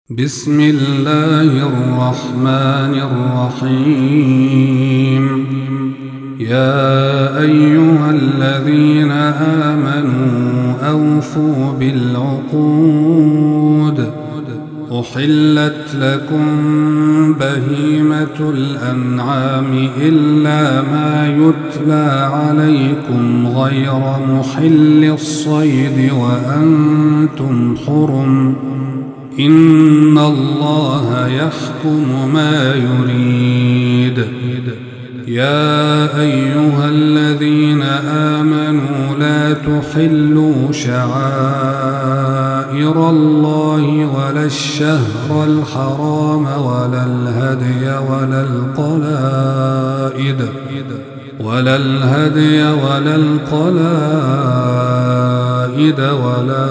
بسم الله الرحمن الرحيم. يا أيها الذين آمنوا أوفوا بالعقود. أحلت لكم بهيمة الأنعام إلا ما يتلى عليكم غير محل الصيد وأنتم حرم. إن الله يحكم ما يريد. يا أيها الذين آمنوا لا تحلوا شعائر الله ولا الشهر الحرام ولا الهدي ولا القلائد ولا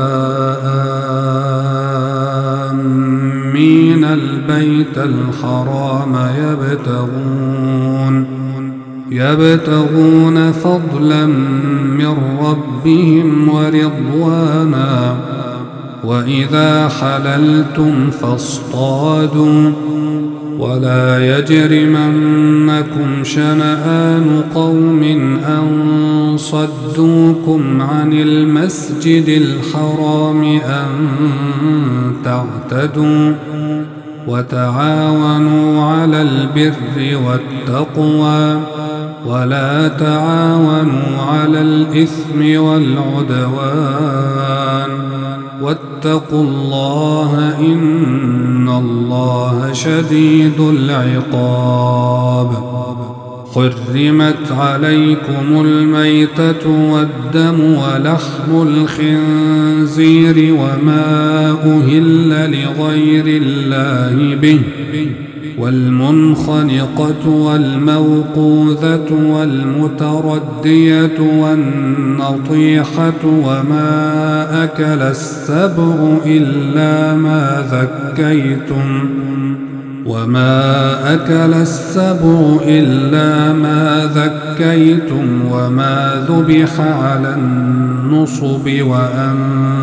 آمين البيت الحرام يبتغون فضلا من ربهم ورضوانا. وإذا حللتم فاصطادوا ولا يجرمنكم شنآن قوم أن صدوكم عن المسجد الحرام أن تعتدوا. وتعاونوا على البر والتقوى ولا تعاونوا على الإثم والعدوان. واتقوا الله إن الله شديد العقاب. حرمت عليكم الميتة والدم ولحم الخنزير وما أهل لغير الله به والمنخنقة والموقوذة والمتردية والنطيحة وما أكل السبع إلا ما ذكيتم وما ذبح على النصب وأن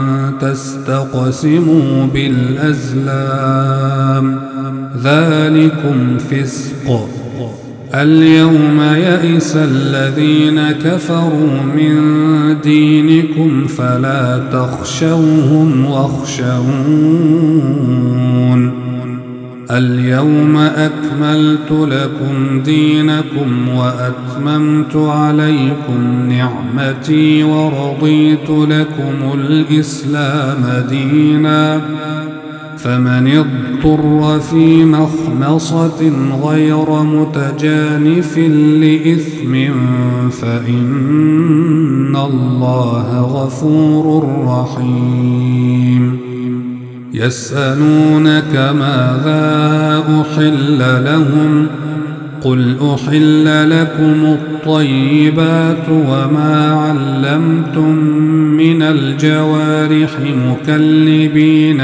تستقسموا بالأزلام ذلكم فسق. اليوم يئس الذين كفروا من دينكم فلا تخشوهم واخشون. اليوم أكملت لكم دينكم وأتممت عليكم نعمتي ورضيت لكم الإسلام دينا. فمن اضطر في مخمصة غير متجانف لإثم فإن الله غفور رحيم. يسألونك ماذا أحل لهم قل أحل لكم الطيبات وما علمتم من الجوارح مكلبين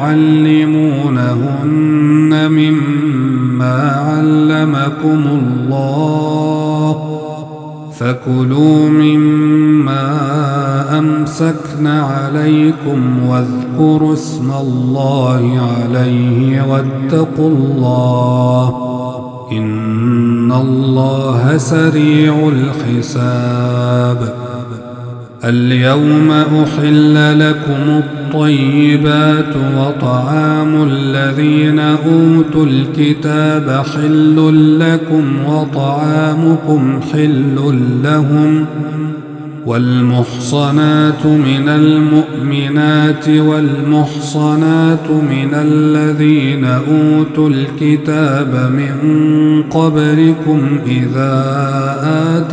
تعلمونهن مما علمكم الله فكلوا مما أمسكن عليكم واذكروا اسم الله عليه واتقوا الله إن الله سريع الحساب. اليوم أحل لكم الطيبات وطعام الذين أوتوا الكتاب حل لكم وطعامكم حل لهم. والمحصنات من المؤمنات والمحصنات من الذين أوتوا الكتاب من قبلكم إذا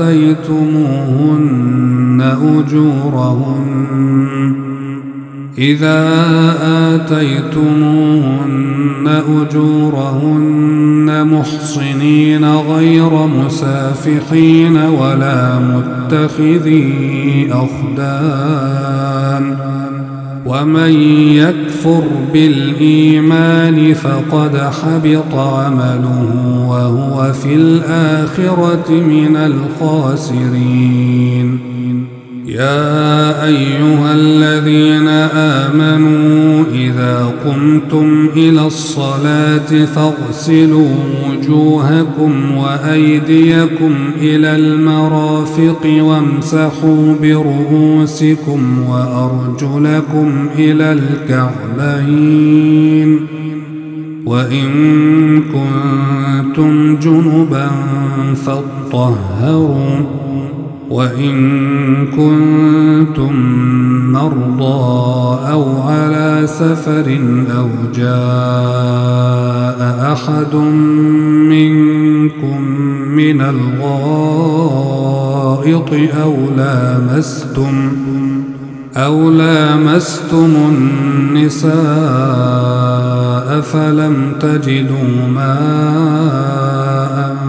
آتيتموهن أجورهن محصنين غير مسافحين ولا متخذي أخدان. ومن يكفر بالإيمان فقد حبط عمله وهو في الآخرة من الخاسرين. يا أيها الذين آمنوا إذا قمتم إلى الصلاة فاغسلوا وجوهكم وأيديكم إلى المرافق وامسحوا برؤوسكم وأرجلكم إلى الكعبين وإن كنتم جنبا فاطهروا وإن كنتم مرضى أو على سفر أو جاء أحد منكم من الغائط أو لامستم النساء فلم تجدوا ماء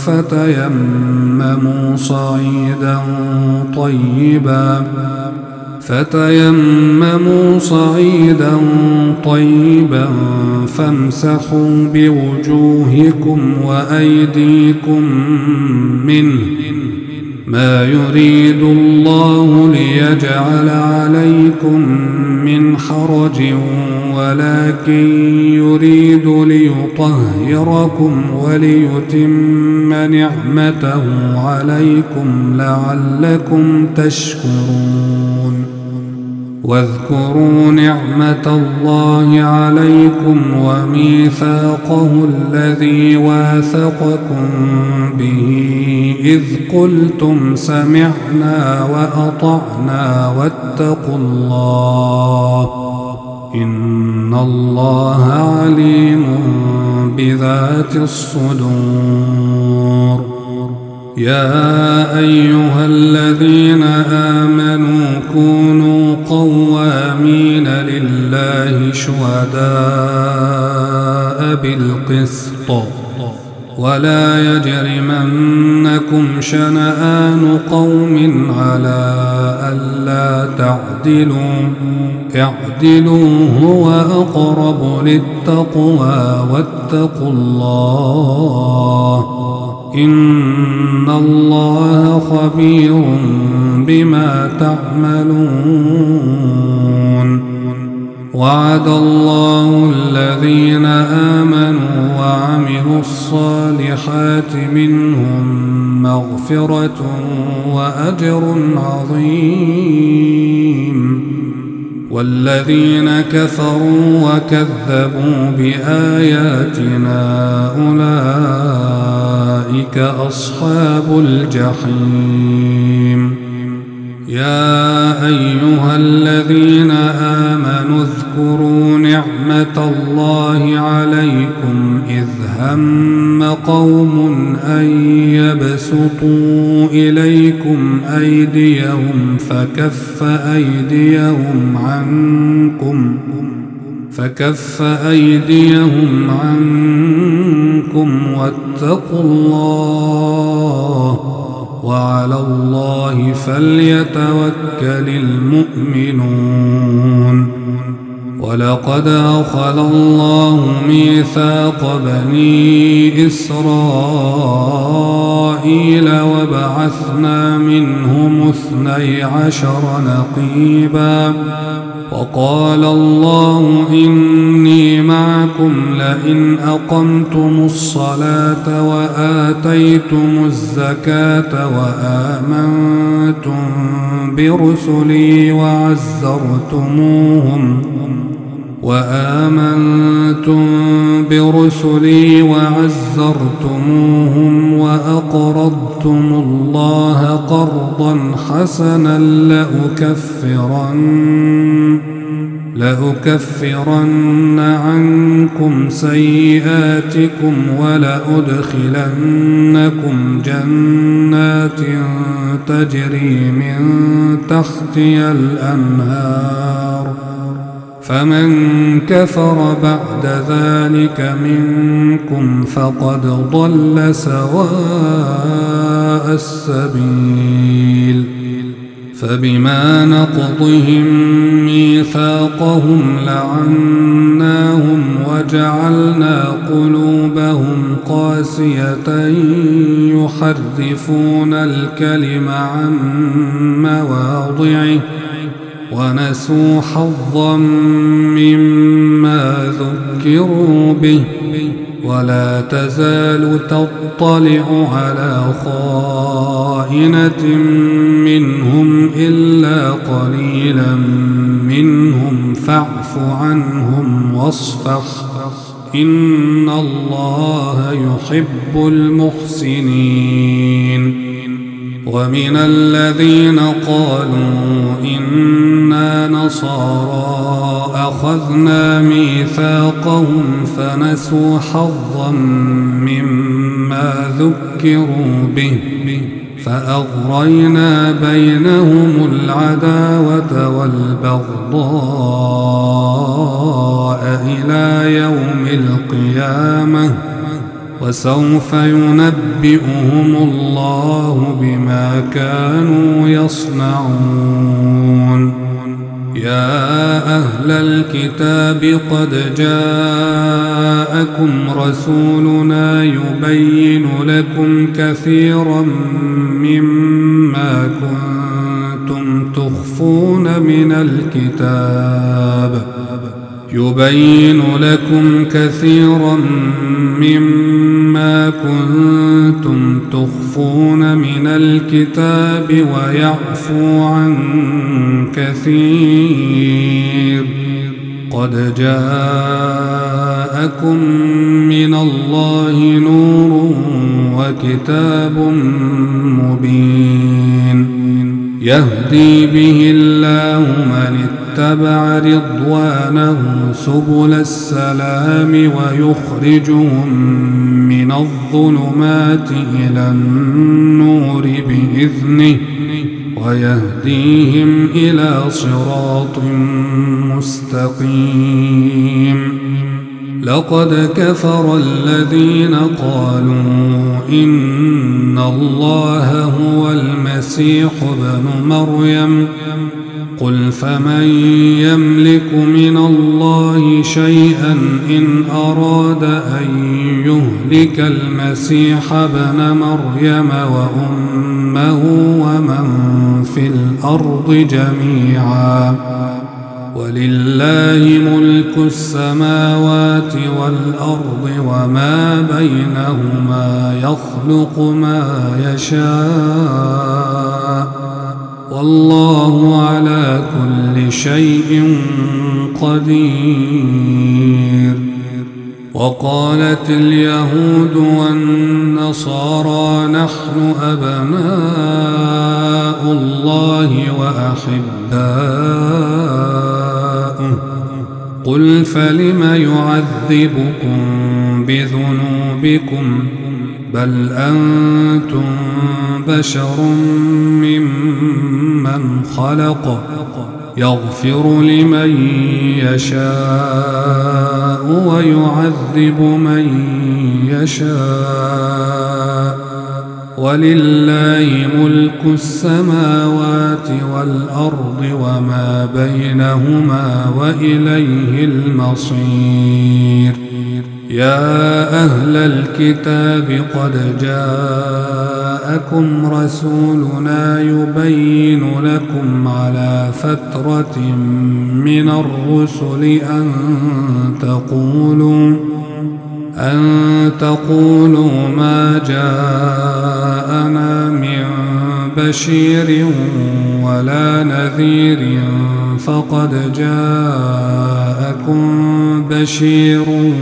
فتيمموا صعيدا طيبا فامسحوا بوجوهكم وأيديكم منه ما يريد الله ليجعل عليكم من حرج ولكن يريد ليطهركم وليتم نعمته عليكم لعلكم تشكرون واذكروا نعمة الله عليكم وميثاقه الذي واثقكم به إذ قلتم سمعنا وأطعنا واتقوا الله إن الله عليم بذات الصدور يا أيها الذين آمنوا كونوا قوامين لله شهداء بالقسط ولا يجرمنكم شنآن قوم على ألا تعدلوا اعدلوا هو أقرب للتقوى واتقوا الله إن الله خبير بما تعملون وعد الله الذين آمنوا وعملوا الصالحات منهم مغفرة وأجر عظيم والذين كفروا وكذبوا بآياتنا أولئك أصحاب الجحيم يا أيها الذين آمنوا اذكروا نعمة الله عليكم إذ هم قوم أن يبسطوا إليكم أيديهم فكف أيديهم عنكم واتقوا الله وعلى الله فليتوكل المؤمنون ولقد أخذ الله ميثاق بني إسرائيل وبعثنا منهم 12 نقيبا وقال الله إني معكم لئن أقمتم الصلاة وآتيتم الزكاة وآمنتم برسلي وعزرتموهم وأقرضتم الله قرضا حسنا لأكفرن عنكم سيئاتكم ولأدخلنكم جنات تجري من تحتها الأنهار فمن كفر بعد ذلك منكم فقد ضل سواء السبيل فبما نقضهم ميثاقهم لعناهم وجعلنا قلوبهم قاسية يحرفون الكلم عن مواضعه ونسوا حظا مما ذكروا به ولا تزال تطلع على خائنة منهم إلا قليلا منهم فاعف عنهم واصفح إن الله يحب المحسنين. ومن الذين قالوا إنا نصارى أخذنا ميثاقهم فنسوا حظا مما ذكروا به فأغرينا بينهم العداوة والبغضاء إلى يوم القيامة وسوف ينبئهم الله بما كانوا يصنعون. يا أهل الكتاب قد جاءكم رسولنا يبين لكم كثيرا مما كنتم تخفون من الكتاب يبين لكم كثيرا مما كنتم تخفون من الكتاب ويعفو عن كثير قد جاءكم من الله نور وكتاب مبين يهدي به الله من اتبع رضوانه سبل السلام ويخرجهم من الظلمات إلى النور بإذنه ويهديهم إلى صراط مستقيم. لقد كفر الذين قالوا إن الله هو المسيح ابن مريم قل فمن يملك من الله شيئا إن أراد أن يهلك المسيح ابن مريم وأمه ومن في الأرض جميعا ولله ملك السماوات والأرض وما بينهما يخلق ما يشاء والله على كل شيء قدير. وقالت اليهود والنصارى نحن أبناء الله وأحباؤه قل فلم يعذبكم بذنوبكم بل أنتم بشر ممن خلق يغفر لمن يشاء ويعذب من يشاء ولله ملك السماوات والأرض وما بينهما وإليه المصير. يا أهل الكتاب قد جاءكم رسولنا يبين لكم على فترة من الرسل أن تقولوا ما جاءنا من بشير ولا نذير فقد جاءكم بشير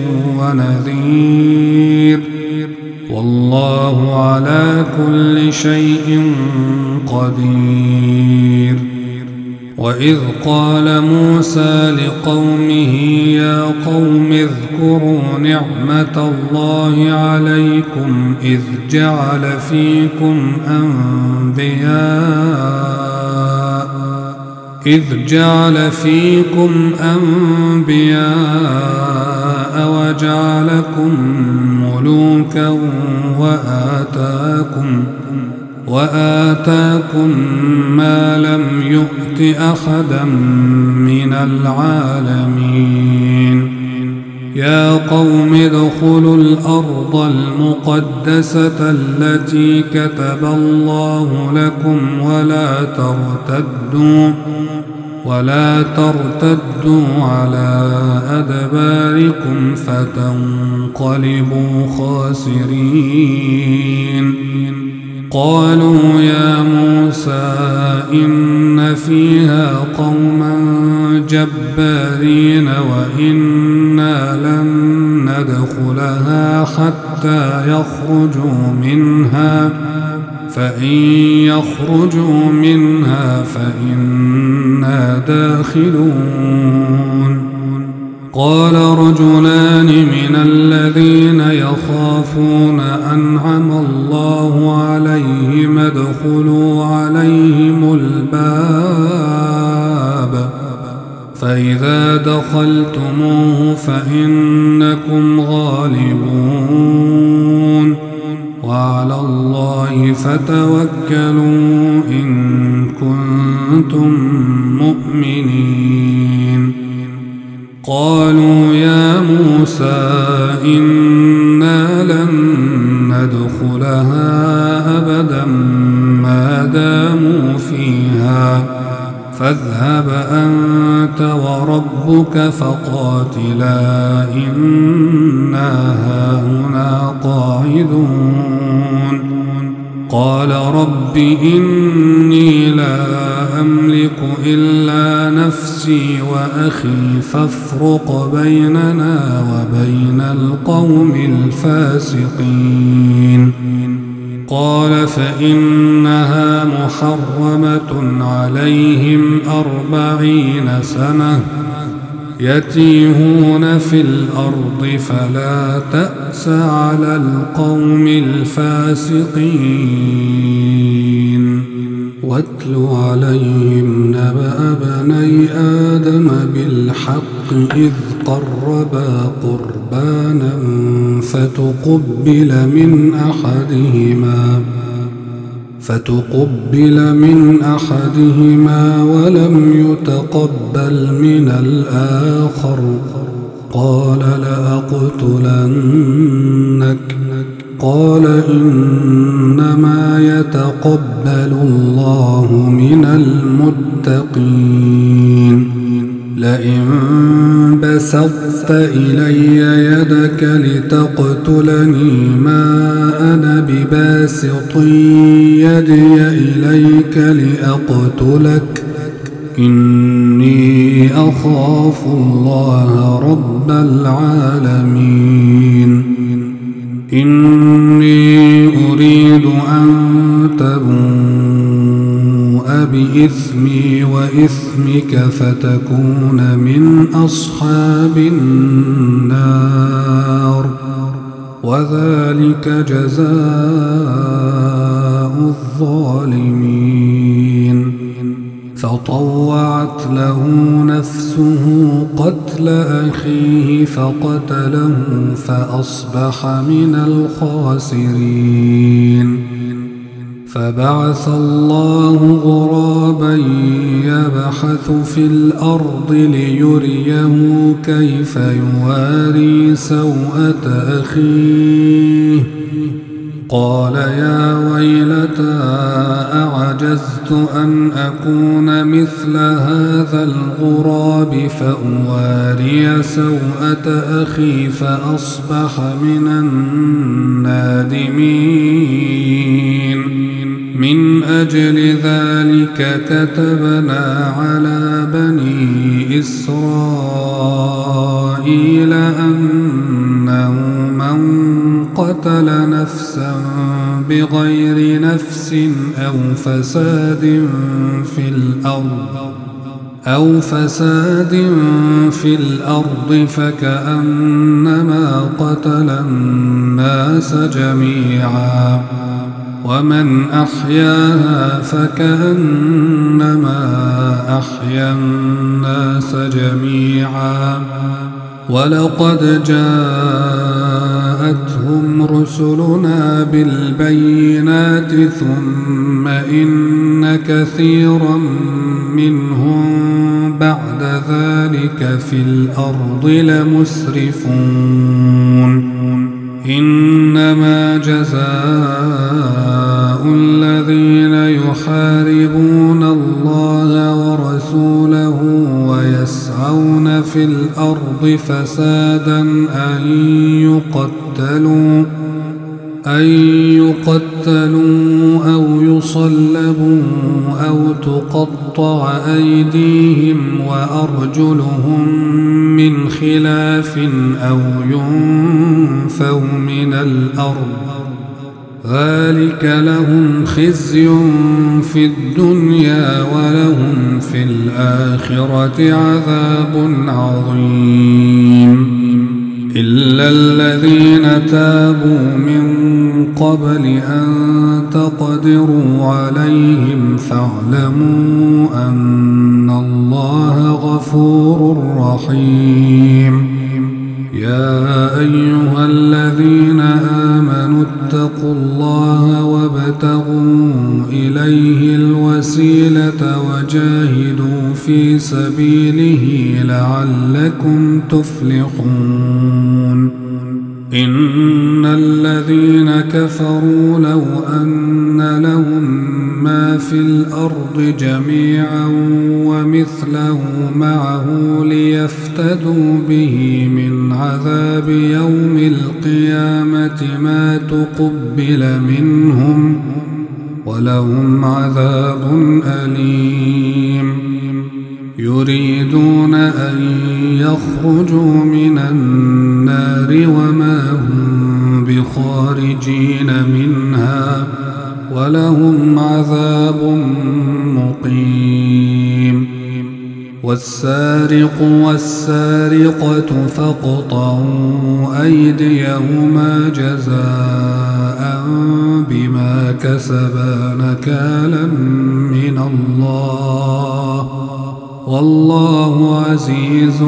ونذير والله على كل شيء قدير. وإذ قال موسى لقومه يا قوم اذكروا نعمة الله عليكم إذ جعل فيكم أنبياء وجعلكم ملوكا وآتاكم ما لم يؤت أحدا من العالمين يا قوم ادخلوا الأرض المقدسة التي كتب الله لكم ولا ترتدوا على أدباركم فتنقلبوا خاسرين قالوا يا موسى إن فيها قوما جبارين وإنا لن ندخلها حتى يخرجوا منها فإن يخرجوا منها فإنا داخلون قال رجلان من الذين يخافون أنعم الله عليهم ادخلوا عليهم الباب فإذا دخلتموه فإنكم غالبون وعلى الله فتوكلوا إن كنتم مؤمنين قالوا يا موسى إنا لن ندخلها أبدا ما داموا فيها فاذهب أنت وربك فقاتلا إنا هاهنا قاعدون قال رب إني لا أملك إلا نفسي وأخي فافرق بيننا وبين القوم الفاسقين قال فإنها محرمة عليهم 40 سنة يتيهون في الأرض فلا تأس على القوم الفاسقين واتل عليهم نبأ بني آدم بالحق إذ قربا قربانا فتقبل من أحدهما ولم يتقبل من الآخر قال لأقتلنك قال إنما يتقبل الله من المتقين لئن بسطت إلي يدك لتقتلني ما أنا بباسط يدي إليك لأقتلك إني أخاف الله رب العالمين إني أريد أن تبوء بإثمي وإثمك فتكون من أصحاب النار وذلك جزاء الظالمين فطوعت له نفسه قتل أخيه فقتله فأصبح من الخاسرين فبعث الله غرابا يبحث في الأرض ليريه كيف يواري سوءة أخيه قال يا ويلتى أعجزت أن أكون مثل هذا الغراب فأواري سوءة أخي فأصبح من النادمين من أجل ذلك كتبنا على بني إسرائيل أنه من قتل نفسا بغير نفس أو فساد في الأرض فكأنما قتل الناس جميعا ومن أحياها فكأنما أحيا الناس جميعا ولقد جاءتهم جاءتهم رسلنا بالبينات ثم إن كثيرا منهم بعد ذلك في الأرض لمسرفون إنما جزاء الذين يحاربون الله ورسوله ويسعون في الأرض فسادا أن يقتلوا أو يصلبوا أو تقطع أيديهم وأرجلهم من خلاف أو ينفوا من الأرض ذلك لهم خزي في الدنيا ولهم في الآخرة عذاب عظيم إلا الذين تابوا من قبل أن تقدروا عليهم فاعلموا أن الله غفور رحيم يا أيها الذين آمنوا اتقوا الله وابتغوا إليه الوسيلة وجاهدوا في سبيله لعلكم تفلحون إن الذين كفروا لو أن لهم ما في الأرض جميعا ومثله معه ليفتدوا به من عذاب يوم القيامة ما تقبل منهم ولهم عذاب أليم يريدون أن يخرجوا من النار وما هم بخارجين منها ولهم عذاب مقيم والسارق والسارقة فاقطعوا أيديهما جزاء بما كسبا نكالا من الله والله عزيز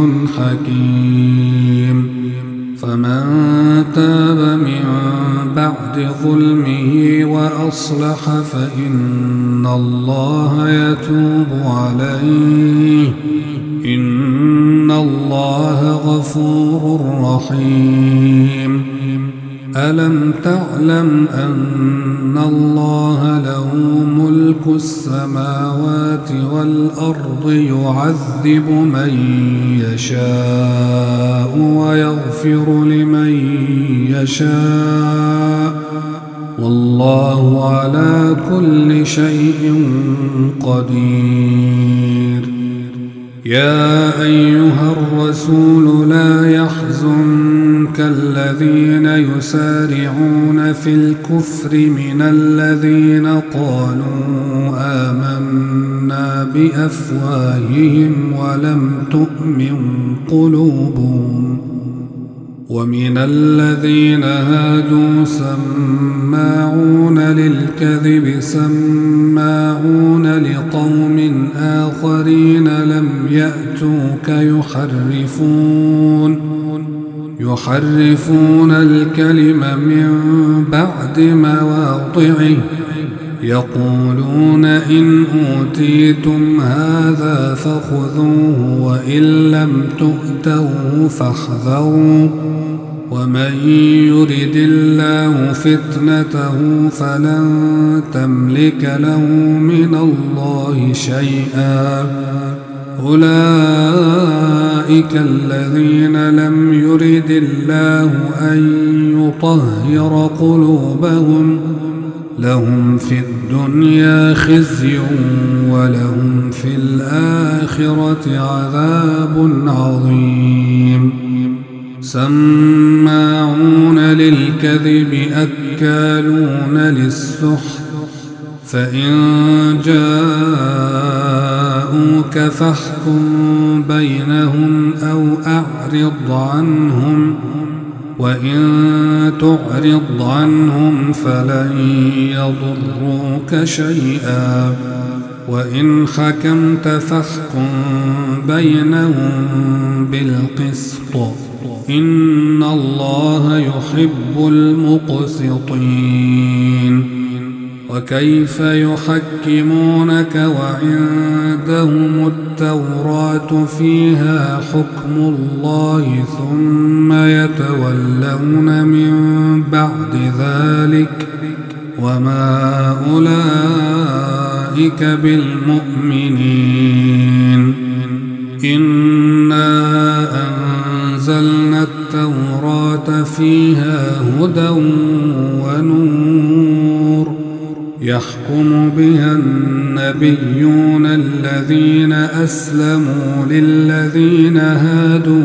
حكيم فمن تاب من بعد ظلمه وأصلح فإن الله يتوب عليه إن الله غفور رحيم ألم تعلم أن الله له ملك السماوات والأرض يعذب من يشاء ويغفر لمن يشاء والله على كل شيء قدير يا أيها الرسول لا يحزنك الذين يسارعون في الكفر من الذين قالوا آمنا بأفواههم ولم تؤمن قلوبهم ومن الذين هادوا سماعون للكذب سماعون لقوم آخرين لم يأتوك يحرفون الكلم من بعد مواضعه يقولون إن أوتيتم هذا فخذوه وإن لم تؤتوه فاحذروا ومن يرد الله فتنته فلن تملك له من الله شيئا أولئك الذين لم يرد الله أن يطهر قلوبهم لهم في الدنيا خزي ولهم في الآخرة عذاب عظيم سماعون للكذب أكالون للسحت فإن جاءوك فاحكم بينهم أو أعرض عنهم وإن تعرض عنهم فلن يضروك شيئا وإن حكمت فاحكم بينهم بالقسط إن الله يحب المقسطين. وكيف يحكمونك وعندهم التوراة فيها حكم الله ثم يتولون من بعد ذلك وما أولئك بالمؤمنين. إنا أنزلنا التوراة فيها هدى ونور يحكم بها النبيون الذين أسلموا للذين هادوا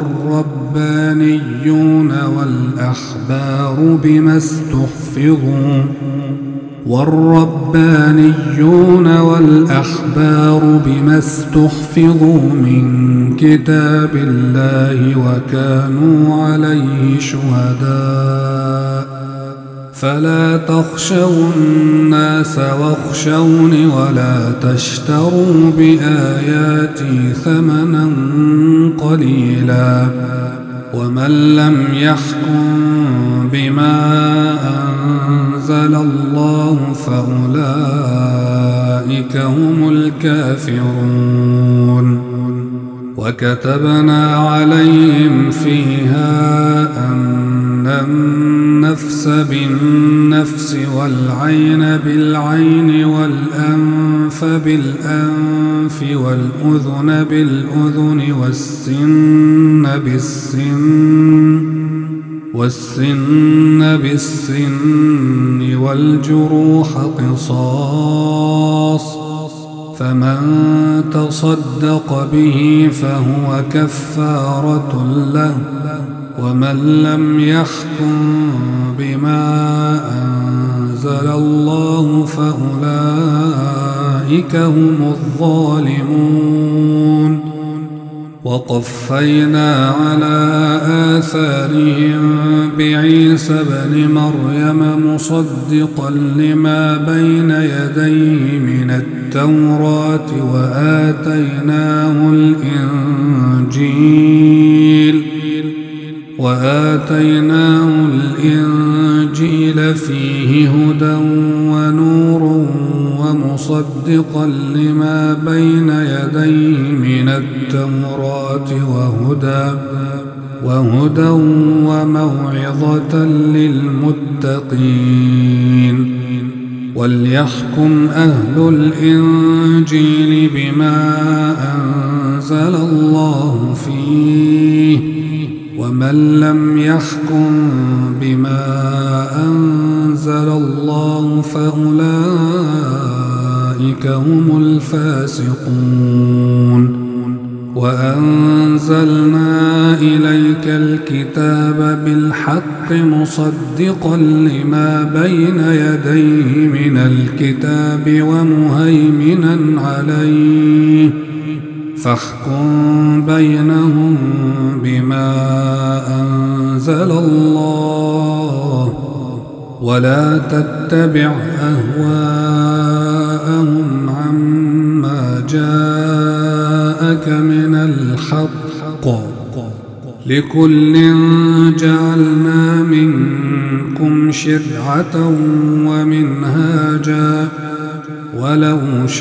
والربانيون والأحبار بما استحفظوا من كتاب الله وكانوا عليه شهداء. فلا تخشوا الناس واخشوني ولا تشتروا بآياتي ثمنا قليلا. ومن لم يحكم بما أنزل الله فأولئك هم الكافرون. وكتبنا عليهم فيها أن النفس بالنفس والعين بالعين والأنف بالأنف والأذن بالأذن والسن بالسن والجروح قصاص. فمن تصدق به فهو كفارة له. ومن لم يحكم بما أنزل الله فأولئك هم الظالمون. وقفينا على آثارهم بعيسى بن مريم مصدقا لما بين يديه من التوراة وآتيناه الإنجيل فيه هدى ونور ومصدقا لما بين يديه من التوراة وهدى وموعظة للمتقين. وليحكم أهل الإنجيل بما أنزل الله فيه ومن لم يحكم بما أنزل الله فأولئك هم الفاسقون. وأنزلنا إليك الكتاب بالحق مصدقا لما بين يديه من الكتاب ومهيمنا عليه فاحكم بينهم بما أنزل الله ولا تتبع أهواءهم عما جاءك من الحق. لكل جعلنا منكم شرعة ومنهاجا ولو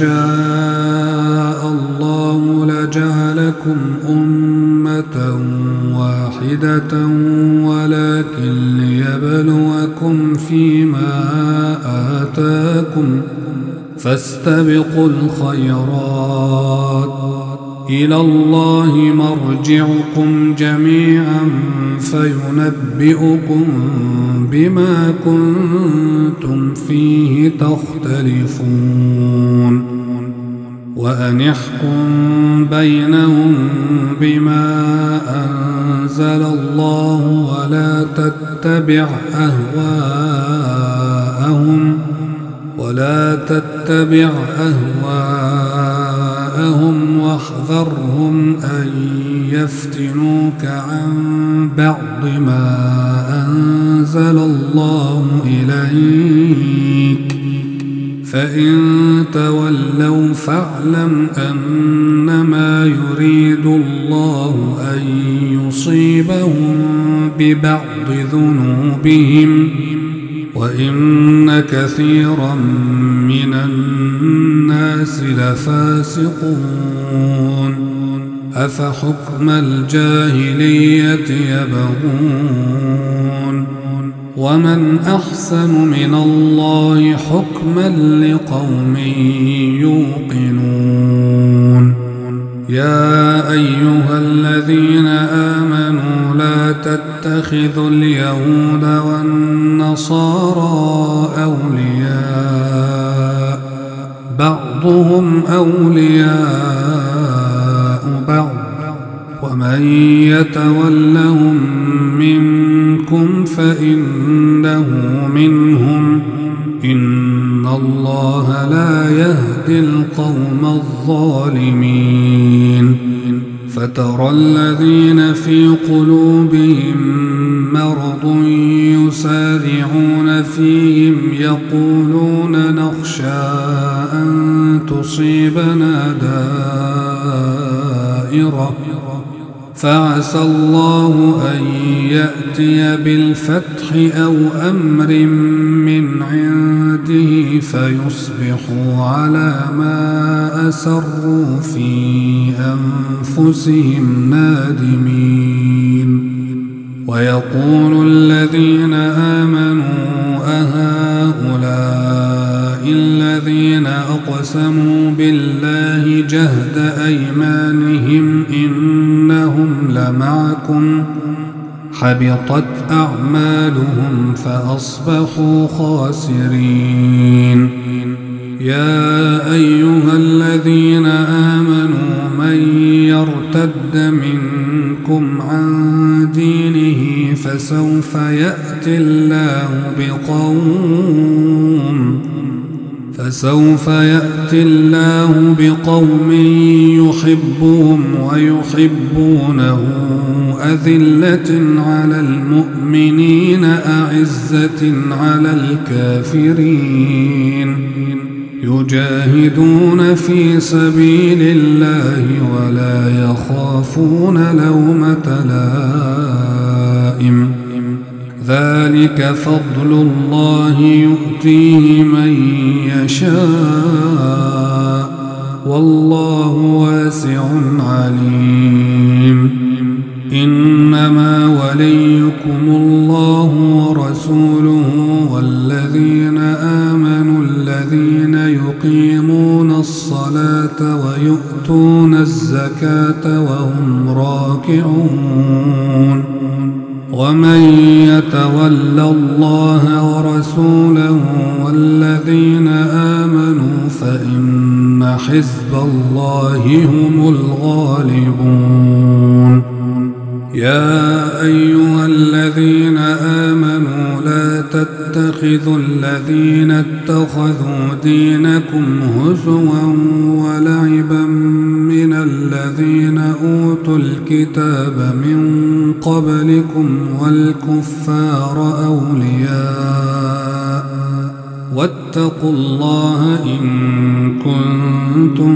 شاء الله لجعلكم أمة واحدة ولكن ليبلوكم فيما آتاكم فاستبقوا الخيرات إلى الله مرجعكم جميعا فينبئكم بما كنتم فيه تختلفون. وأن احكم بينهم بما أنزل الله ولا تتبع أهواءهم واحذرهم أن يفتنوك عن بعض ما أنزل الله إليك فإن تولوا فاعلم أنما يريد الله أن يصيبهم ببعض ذنوبهم وإن كثيرا من الناس لفاسقون أفحكم الجاهلية يبغون ومن أحسن من الله حكما لقوم يوقنون يا أيها الذين آمنوا لا تتخذوا اليهود والنصارى أولياء بعضهم أولياء بعض ومن يتولهم منكم فإنه منهم إن الله لا يهدي القوم الظالمين فترى الذين في قلوبهم مرض يسارعون فيهم يقولون نخشى أن تصيبنا دائرة فعسى الله أن يأتي بالفتح أو أمر من عنده فيصبحوا على ما أسروا في أنفسهم نادمين ويقول الذين آمنوا أهؤلاء الذين أقسموا بالله جهد أيمانهم إنهم لمعكم حبطت أعمالهم فأصبحوا خاسرين يا أيها الذين آمنوا من يرتد منكم عن دينه فسوف يأتي الله بقوم يحبهم ويحبونه أذلة على المؤمنين أعزة على الكافرين يجاهدون في سبيل الله ولا يخافون لومة لائم ذلك فضل الله يؤتيه من يشاء والله واسع عليم إنما وليكم الله ورسوله والذين آمنوا الذين يقيمون الصلاة ويؤتون الزكاة وهم راكعون ومن يتول الله ورسوله والذين آمنوا فإن حزب الله هم الغالبون يا أيها الذين آمنوا لا تتخذوا الذين اتخذوا دينكم هزوا ولعبا من الذين أوتوا الكتاب من قبلكم والكفار أولياء واتقوا الله إن كنتم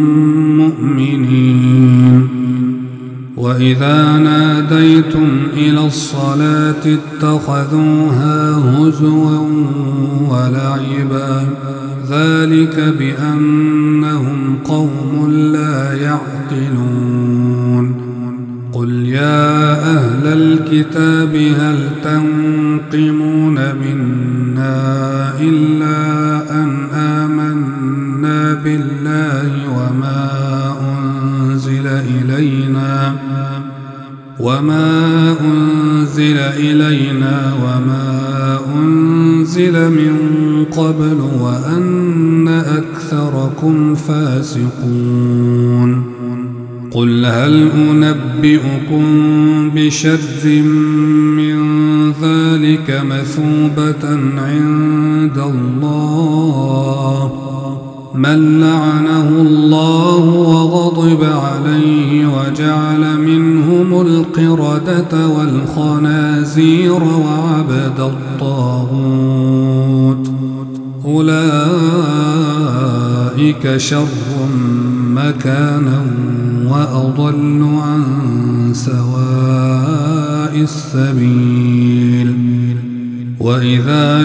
مؤمنين وإذا ناديتم إلى الصلاة اتخذوها هزوا ولعبا ذلك بأنهم قوم لا يعقلون قل يا أهل الكتاب هل تنقمون منا إلا أن آمنا بالله وما أنزل إلينا وما أنزل من قبل وأن أكثركم فاسقون قل هل أنبئكم بشر من ذلك مثوبة عند الله من لعنه الله وغضب عليه وجعل منهم القردة والخنازير وعبد الطاغوت أولئك شر مكانا وأضل عن سواء السبيل. وإذا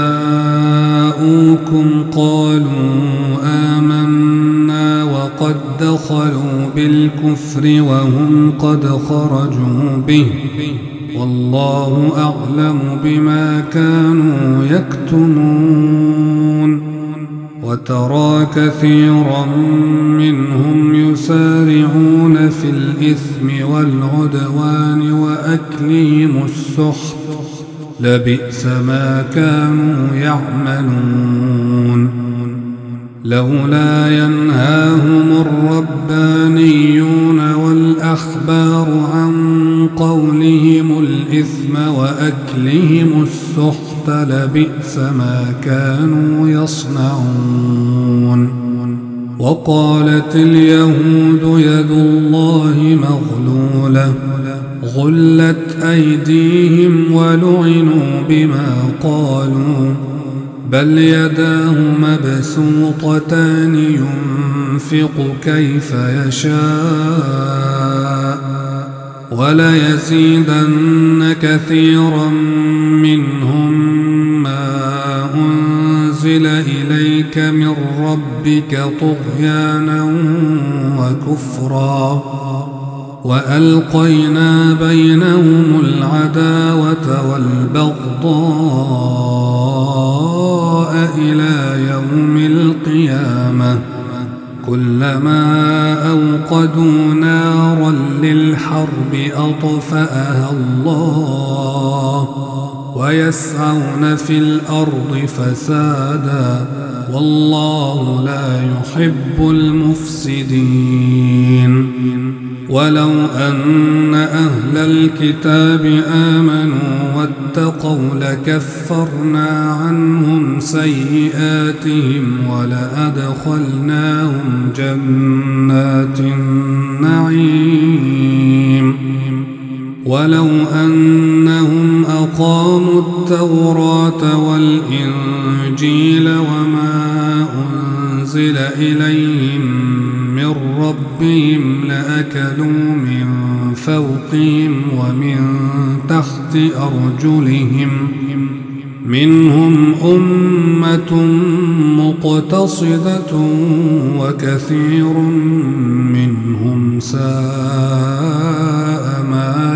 جاءوكم قالوا آمنا وقد دخلوا بالكفر وهم قد خرجوا به والله أعلم بما كانوا يكتمون. وترى كثيرا منهم يسارعون في الإثم والعدوان وأكلهم السحت لبئس ما كانوا يعملون. لولا ينهاهم الربانيون والأحبار عن قولهم الإثم وأكلهم السحت لبئس ما كانوا يصنعون. وقالت اليهود يد الله مغلولة غلت أيديهم ولعنوا بما قالوا بل يداه مبسوطتان ينفق كيف يشاء وليزيدن كثيرا منهم ما أنزل إليك من ربك طغيانا وكفرا وألقينا بينهم العداوة والبغضاء إلى يوم القيامة كلما أوقدوا نارا للحرب أطفأها الله ويسعون في الأرض فسادا والله لا يحب المفسدين. ولو أن أهل الكتاب آمنوا واتقوا لكفرنا عنهم سيئاتهم ولأدخلناهم جنات النعيم. ولو أنهم أقاموا التوراة والإنجيل وما أنزل إليهم من ربهم لأكلوا من فوقهم ومن تحت أرجلهم منهم أمة مقتصدة وكثير منهم ساء ما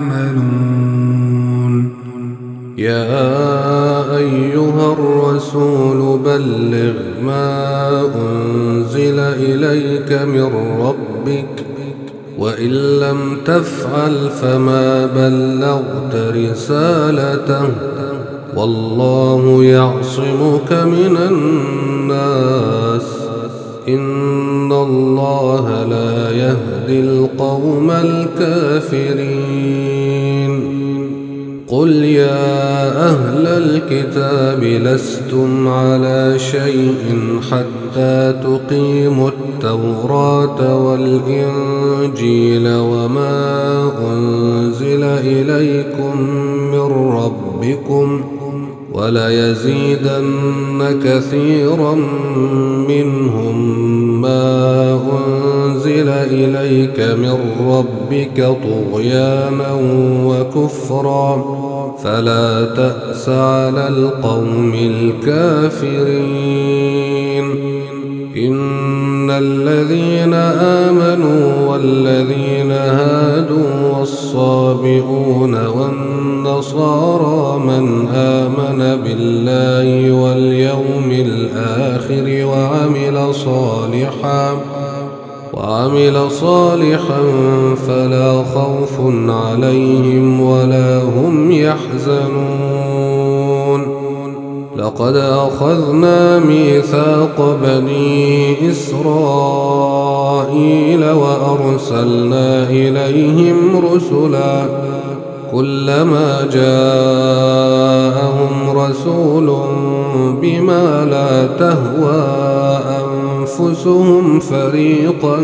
يعملون. يا أيها الرسول بلغ ما أنزل إليك من ربك وإن لم تفعل فما بلغت رسالته والله يعصمك من الناس إن الله لا يهدي القوم الكافرين. قل يا أهل الكتاب لستم على شيء حتى تقيموا التوراة والإنجيل وما أنزل إليكم من ربكم وليزيدن كثيرا منهم ما أنزل إليك من ربك طغيانا وكفرا فلا تأس على القوم الكافرين. إن الذين آمنوا والذين هادوا والصابئون والنصارى من آمن بالله واليوم الآخر وعمل صالحا فلا خوف عليهم ولا هم يحزنون. لقد أخذنا ميثاق بني إسرائيل وأرسلنا إليهم رسلا كلما جاءهم رسول بما لا تهوى أنفسهم فريقا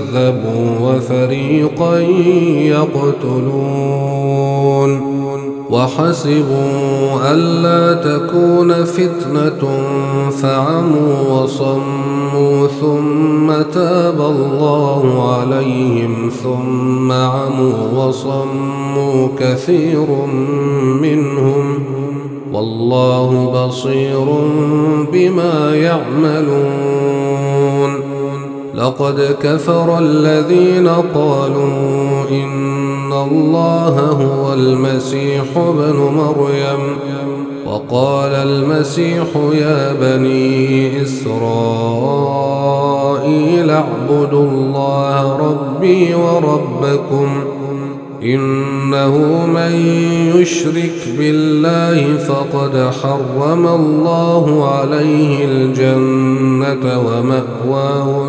كذبوا وفريقا يقتلون. وحسبوا ألا تكون فتنة فعموا وصموا ثم تاب الله عليهم ثم عموا وصموا كثير منهم والله بصير بما يعملون. لقد كفر الذين قالوا إن الله هو المسيح ابن مريم وقال المسيح يا بني إسرائيل اعبدوا الله ربي وربكم إنه من يشرك بالله فقد حرم الله عليه الجنة ومأواه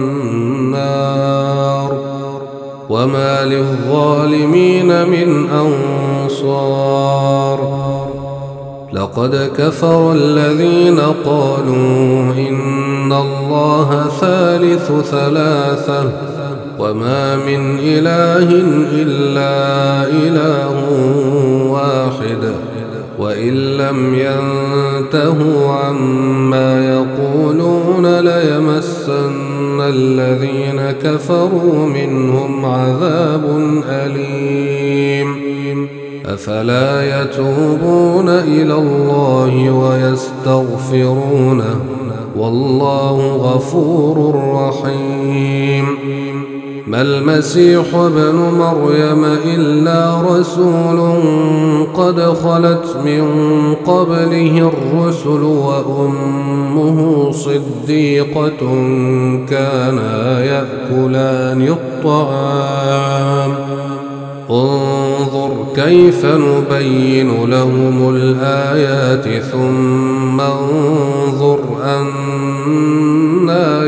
النار وما للظالمين من أنصار. لقد كفر الذين قالوا إن الله ثالث ثلاثة وما من إله إلا إله واحد وإن لم ينتهوا عما يقولون ليمسن الذين كفروا منهم عذاب أليم. أفلا يتوبون إلى الله ويستغفرونه والله غفور رحيم. ما المسيح ابن مريم إلا رسول قد خلت من قبله الرسل وأمه صديقة كانا يأكلان الطعام انظر كيف نبين لهم الآيات ثم انظر أنا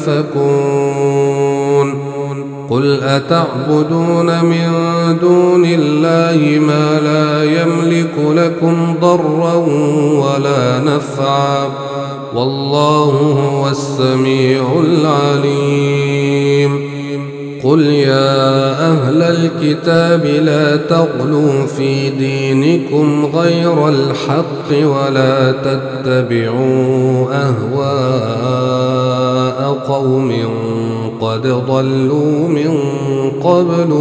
يؤفكون. قل أتعبدون من دون الله ما لا يملك لكم ضرا ولا نفعا والله هو السميع العليم. قل يا أهل الكتاب لا تغلوا في دينكم غير الحق ولا تتبعوا أهواء قوم قد ضلوا من قبل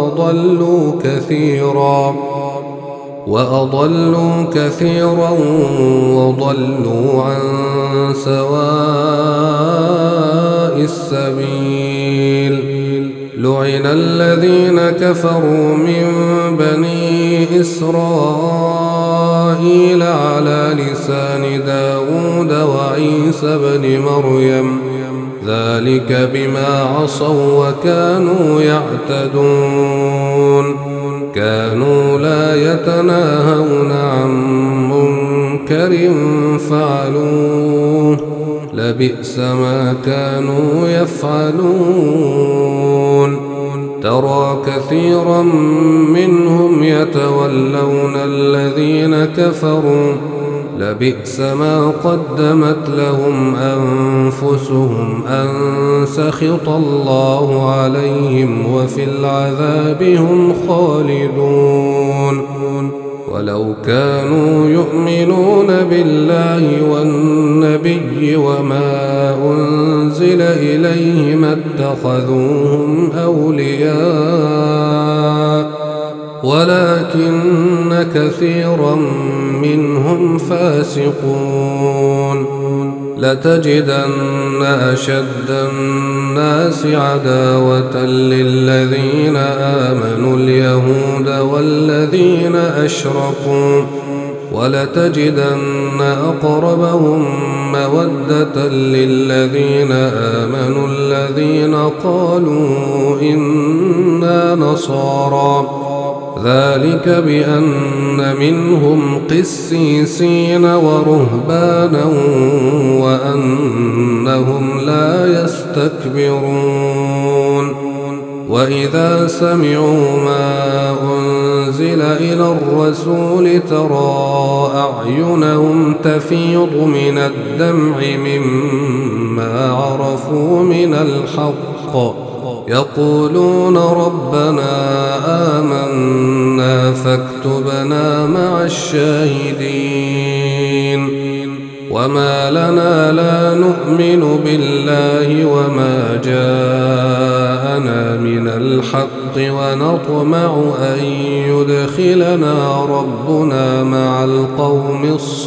وأضلوا كثيرا وضلوا عن سواء السبيل. لعن الذين كفروا من بني إسرائيل على لسان داود وعيسى بن مريم ذلك بما عصوا وكانوا يعتدون. كانوا لا يتناهون عن منكر فعلوه لبئس ما كانوا يفعلون. ترى كثيرا منهم يتولون الذين كفروا لبئس ما قدمت لهم أنفسهم أن سخط الله عليهم وفي العذاب هم خالدون. ولو كانوا يؤمنون بالله والنبي وما أنزل إليه ما اتخذوهم أولياء ولكن كثيرا منهم فاسقون. لتجدن أشد الناس عداوة للذين آمنوا اليهود والذين أشركوا ولتجدن أقربهم مودة للذين آمنوا الذين قالوا إنا نصارى ذلك بأن منهم قسيسين ورهبانا وأنهم لا يستكبرون. وإذا سمعوا ما أنزل إلى الرسول ترى أعينهم تفيض من الدمع مما عرفوا من الحق يقولون ربنا آمنا فاكتبنا مع الشاهدين وما لنا لا نؤمن بالله وما جاءنا من الحق ونطمع أن يدخلنا ربنا مع القوم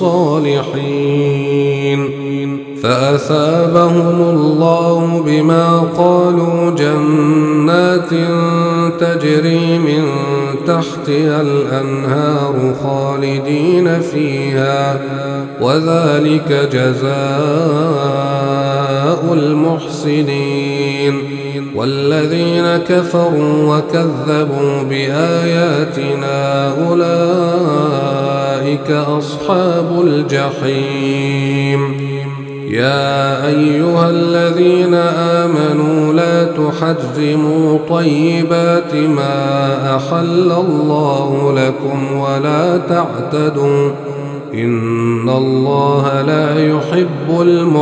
الصالحين فأثابهم الله بما قالوا جنات تجري من تحتها الأنهار خالدين فيها وذلك جزاء المحسنين والذين كفروا وكذبوا بآياتنا أولئك أصحاب الجحيم يا أيها الذين آمنوا لا تحرموا طيبات ما أحل الله لكم ولا تعتدوا إن الله لا يحب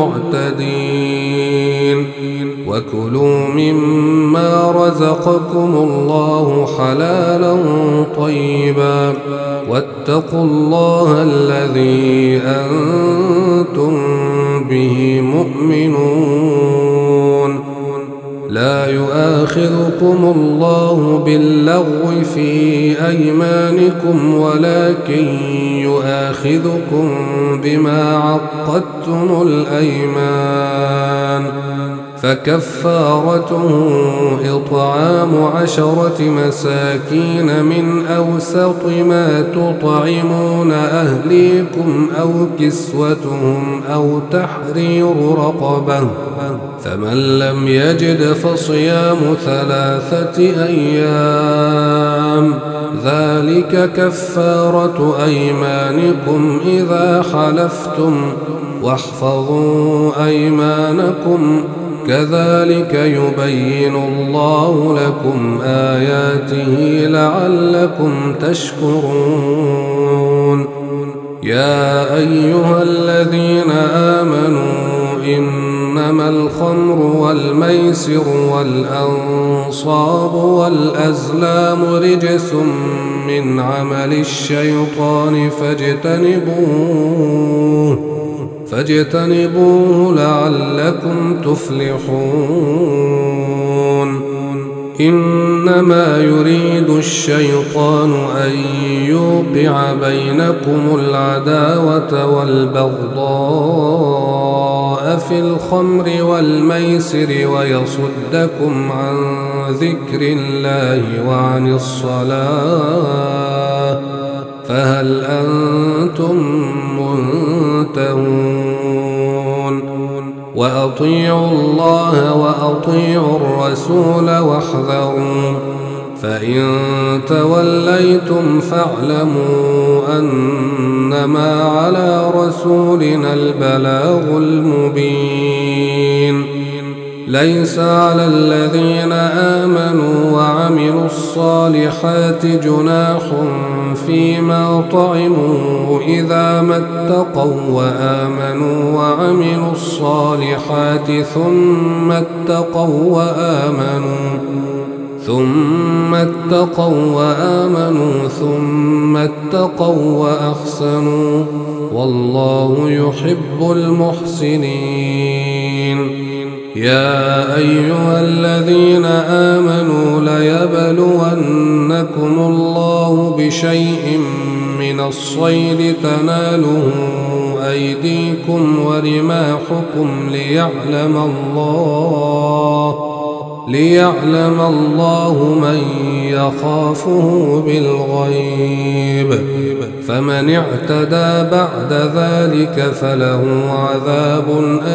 المعتدين وكلوا مما رزقكم الله حلالا طيبا واتقوا الله الذي أنتم به مؤمنون لا يؤاخذكم الله باللغو في أيمانكم ولكن يؤاخذكم بما عقدتم الأيمان فكفارته إطعام 10 مساكين من أوسط ما تطعمون أهليكم أو كسوتهم أو تحرير رقبة فمن لم يجد فصيام 3 أيام ذلك كفارة أيمانكم إذا حلفتم واحفظوا أيمانكم كذلك يبين الله لكم آياته لعلكم تشكرون يا أيها الذين آمنوا إنما الخمر والميسر والأنصاب والأزلام رجس من عمل الشيطان فاجتنبوه لعلكم تفلحون إنما يريد الشيطان أن يوقع بينكم العداوة والبغضاء في الخمر والميسر ويصدكم عن ذكر الله وعن الصلاة فهل أنتم منتهون وأطيعوا الله وأطيعوا الرسول واحذروا فإن توليتم فاعلموا أنما على رسولنا البلاغ المبين ليس على الذين آمنوا وعملوا الصالحات جناح فيما طعموا إذا ما اتقوا وآمنوا وعملوا الصالحات ثم اتقوا وآمنوا ثم اتقوا وأحسنوا والله يحب المحسنين يا أيها الذين آمنوا ليبلونكم الله بشيء من الصيد تناله أيديكم ورماحكم ليعلم الله من يخافه بالغيب فمن اعتدى بعد ذلك فله عذاب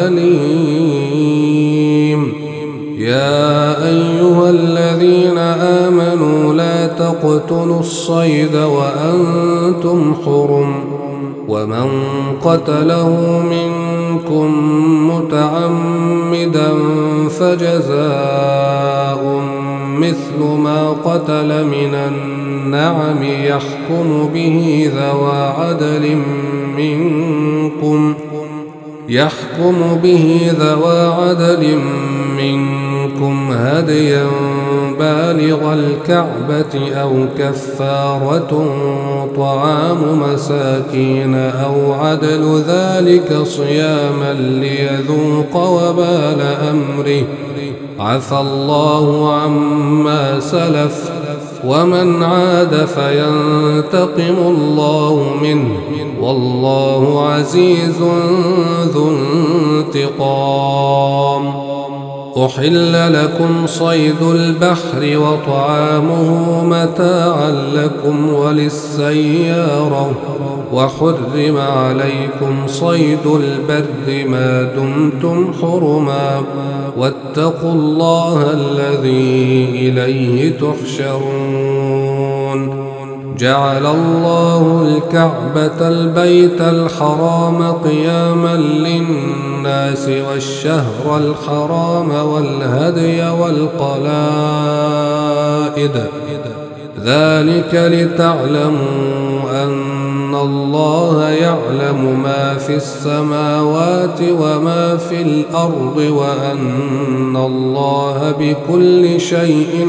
أليم يا أيها الذين آمنوا لا تقتلوا الصيد وأنتم حرم ومن قتله منكم متعمدا فجزاء مثل ما قتل من النعم يحكم به ذوى عدل منكم منكم هديا بالغ الكعبة أو كفارة طعام مساكين أو عدل ذلك صياما ليذوق وبال أمره عفى الله عما سلف ومن عاد فينتقم الله منه والله عزيز ذو انتقام. أحل لكم صيد البحر وطعامه متاعا لكم وللسيارة وحرم عليكم صيد البر ما دمتم حرما واتقوا الله الذي إليه تحشرون. جعل الله الكعبة البيت الحرام قياما للناس والشهر الحرام والهدي والقلائد ذلك لتعلموا أن الله يعلم ما في السماوات وما في الأرض وأن الله بكل شيء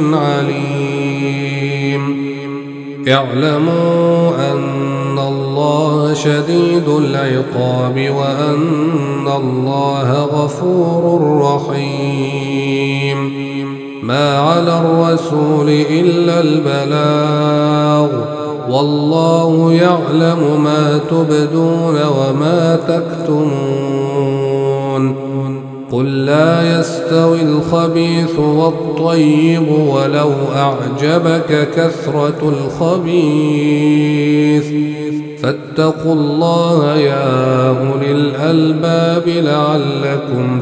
عليم. اعلموا أن الله شديد العقاب وأن الله غفور رحيم. ما على الرسول إلا البلاغ والله يعلم ما تبدون وما تكتمون. قل لا يستوي الخبيث والطيب ولو أعجبك كثرة الخبيث فاتقوا الله يا أولي الألباب لعلكم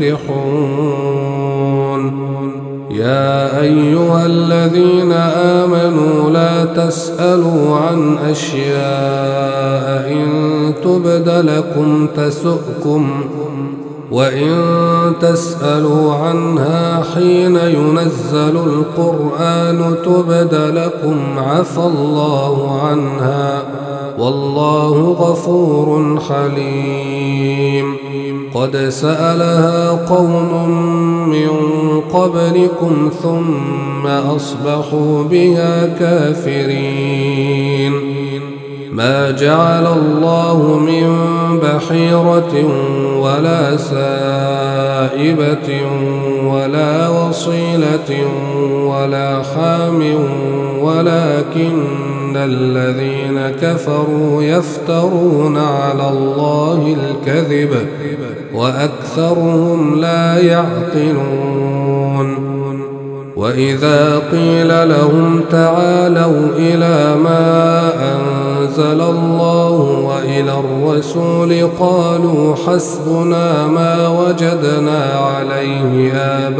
تفلحون. يا أيها الذين آمنوا لا تسألوا عن أشياء إن تبد لكم تسؤكم وإن تسألوا عنها حين ينزل القرآن تبد لكم عفى الله عنها والله غفور حليم. قد سألها قوم من قبلكم ثم أصبحوا بها كافرين. ما جعل الله من بحيرة ولا سائبة ولا وصيلة ولا حام ولكن الذين كفروا يفترون على الله الكذب وأكثرهم لا يعقلون. وإذا قيل لهم تعالوا إلى ما أنزل الله وإلى الرسول قالوا حسبنا ما وجدنا عليه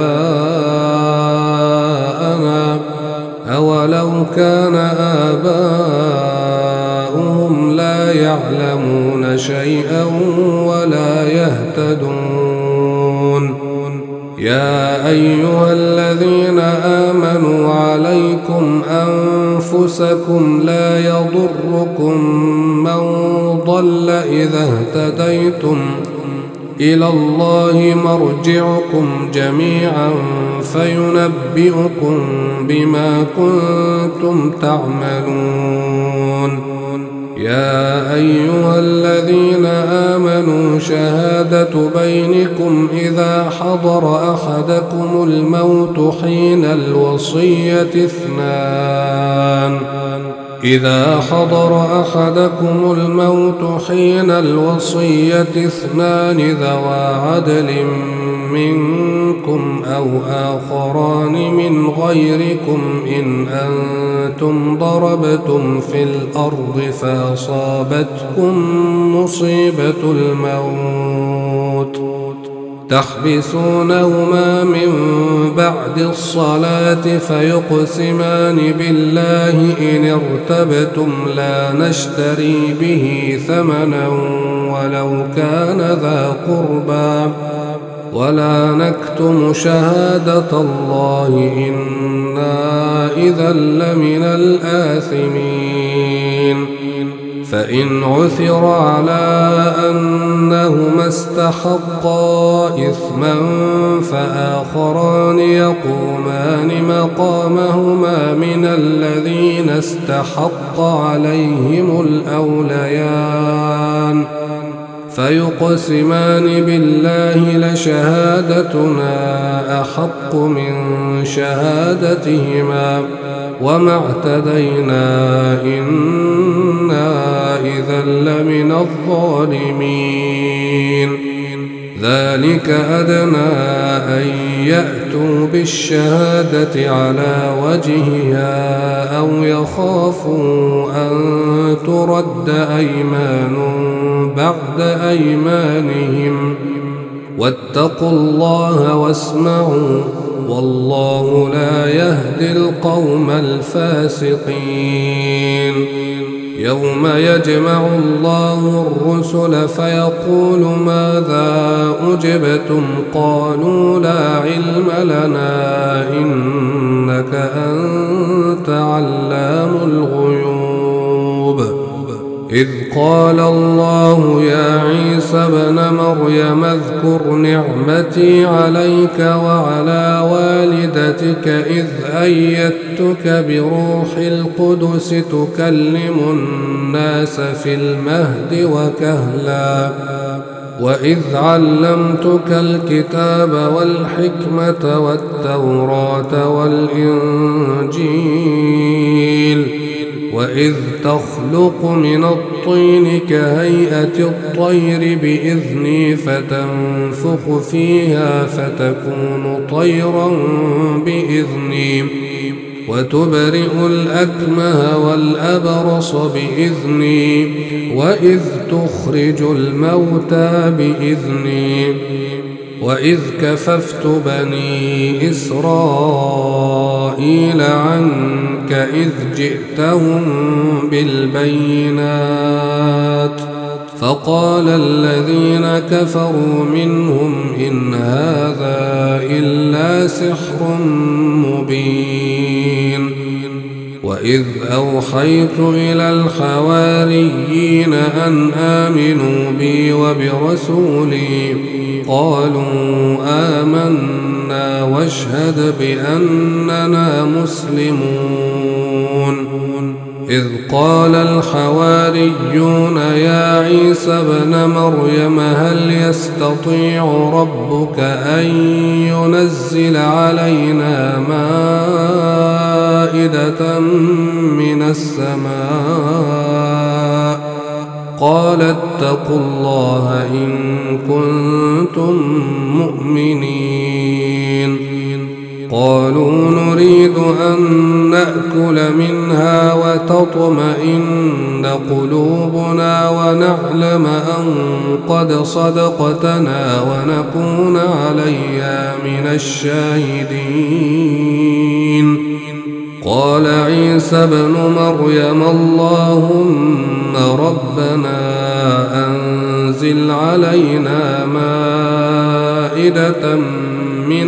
آباءنا أولو كان آباؤهم لا يعلمون شيئا ولا يهتدون. يا أيها الذين آمنوا عليكم أنفسكم لا يضركم من ضل إذا اهتديتم إلى الله مرجعكم جميعا فينبئكم بما كنتم تعملون. يا أيها الذين آمنوا شهادة بينكم إذا حضر أحدكم الموت حين الوصية اثنان ذوى عدل منكم أو آخران من غيركم إن أنتم ضربتم في الأرض فأصابتكم مصيبة الموت تحبسونهما من بعد الصلاة فيقسمان بالله إن ارتبتم لا نشتري به ثمنا ولو كان ذا قربى ولا نكتم شهادة الله إنا إذا لمن الآثمين. فإن عثر على أنهما استحقا إثما فآخران يقومان مقامهما من الذين استحق عليهم الأوليان فيقسمان بالله لشهادتنا أحق من شهادتهما وما اعتدينا إنا إذا لمن الظالمين ذلك أدنى أن يأتوا بالشهادة على وجهها أو يخافوا أن ترد أيمان بعد أيمانهم واتقوا الله واسمعوا والله لا يهدي القوم الفاسقين يوم يجمع الله الرسل فيقول ماذا أجبتم قالوا لا علم لنا إنك أنت علام الغيوب إذ قال الله يا عيسى ابن مريم اذكر نعمتي عليك وعلى والدتك إذ أيدتك بروح القدس تكلم الناس في المهد وكهلا وإذ علمتك الكتاب والحكمة والتوراة والإنجيل وإذ تخلق من الطين كهيئة الطير بإذني فتنفخ فيها فتكون طيرا بإذني وتبرئ الأكمه والأبرص بإذني وإذ تخرج الموتى بإذني وإذ كففت بني إسرائيل عنك إذ جئتهم بالبينات فقال الذين كفروا منهم إن هذا إلا سحر مبين وإذ أوحيت إلى الحواريين أن آمنوا بي وبرسولي قالوا آمنا واشهد بأننا مسلمون إذ قال الحواريون يا عيسى ابن مريم هل يستطيع ربك أن ينزل علينا مائدة من السماء قال اتقوا الله إن كنتم مؤمنين قالوا نريد أن نأكل منها وتطمئن قلوبنا ونعلم أن قد صدقتنا ونكون عليها من الشاهدين قال عيسى ابن مريم اللهم ربنا أنزل علينا مائدة من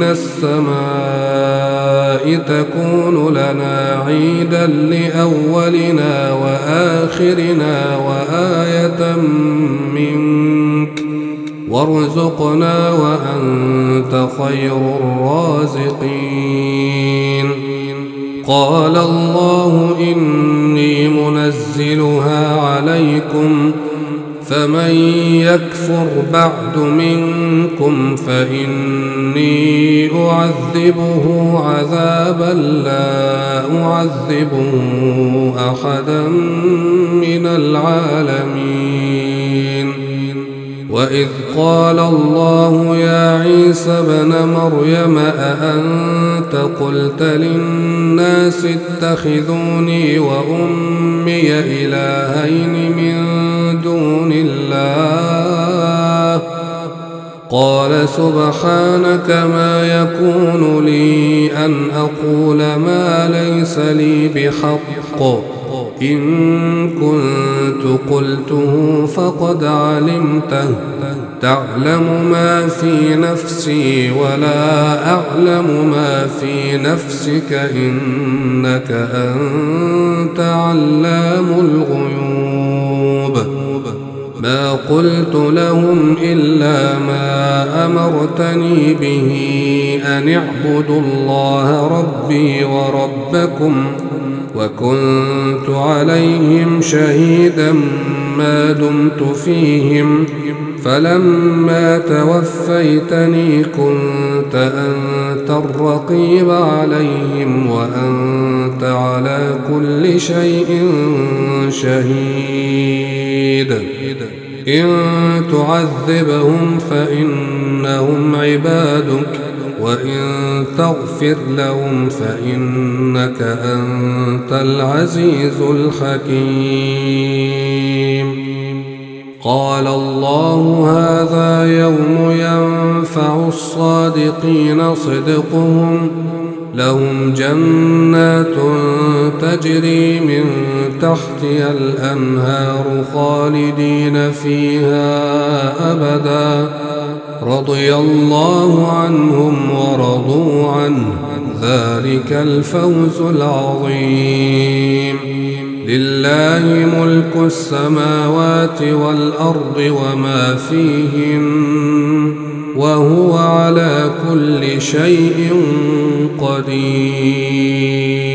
السماء تكون لنا عيدا لأولنا وآخرنا وآية منك وارزقنا وأنت خير الرازقين قال الله إني منزلها عليكم فمن يكفر بعد منكم فإني أعذبه عذابا لا أعذبه أحدا من العالمين وإذ قال الله يا عيسى ابن مريم أأنت قلت للناس اتخذوني وأمي إلهين من دون الله قال سبحانك ما يكون لي أن أقول ما ليس لي بحق إن كنت قلته فقد علمته تعلم ما في نفسي ولا أعلم ما في نفسك إنك أنت علام الغيوب ما قلت لهم إلا ما أمرتني به أن اعبدوا الله ربي وربكم وكنت عليهم شهيدا ما دمت فيهم فلما توفيتني كنت أنت الرقيب عليهم وأنت على كل شيء شهيد إن تعذبهم فإنهم عبادك وإن تغفر لهم فإنك أنت العزيز الحكيم قال الله هذا يوم ينفع الصادقين صدقهم لهم جنات تجري من تحتها الأنهار خالدين فيها أبدا رضي الله عنهم ورضوا عنه ذلك الفوز العظيم لله ملك السماوات والأرض وما فيهن وهو على كل شيء قدير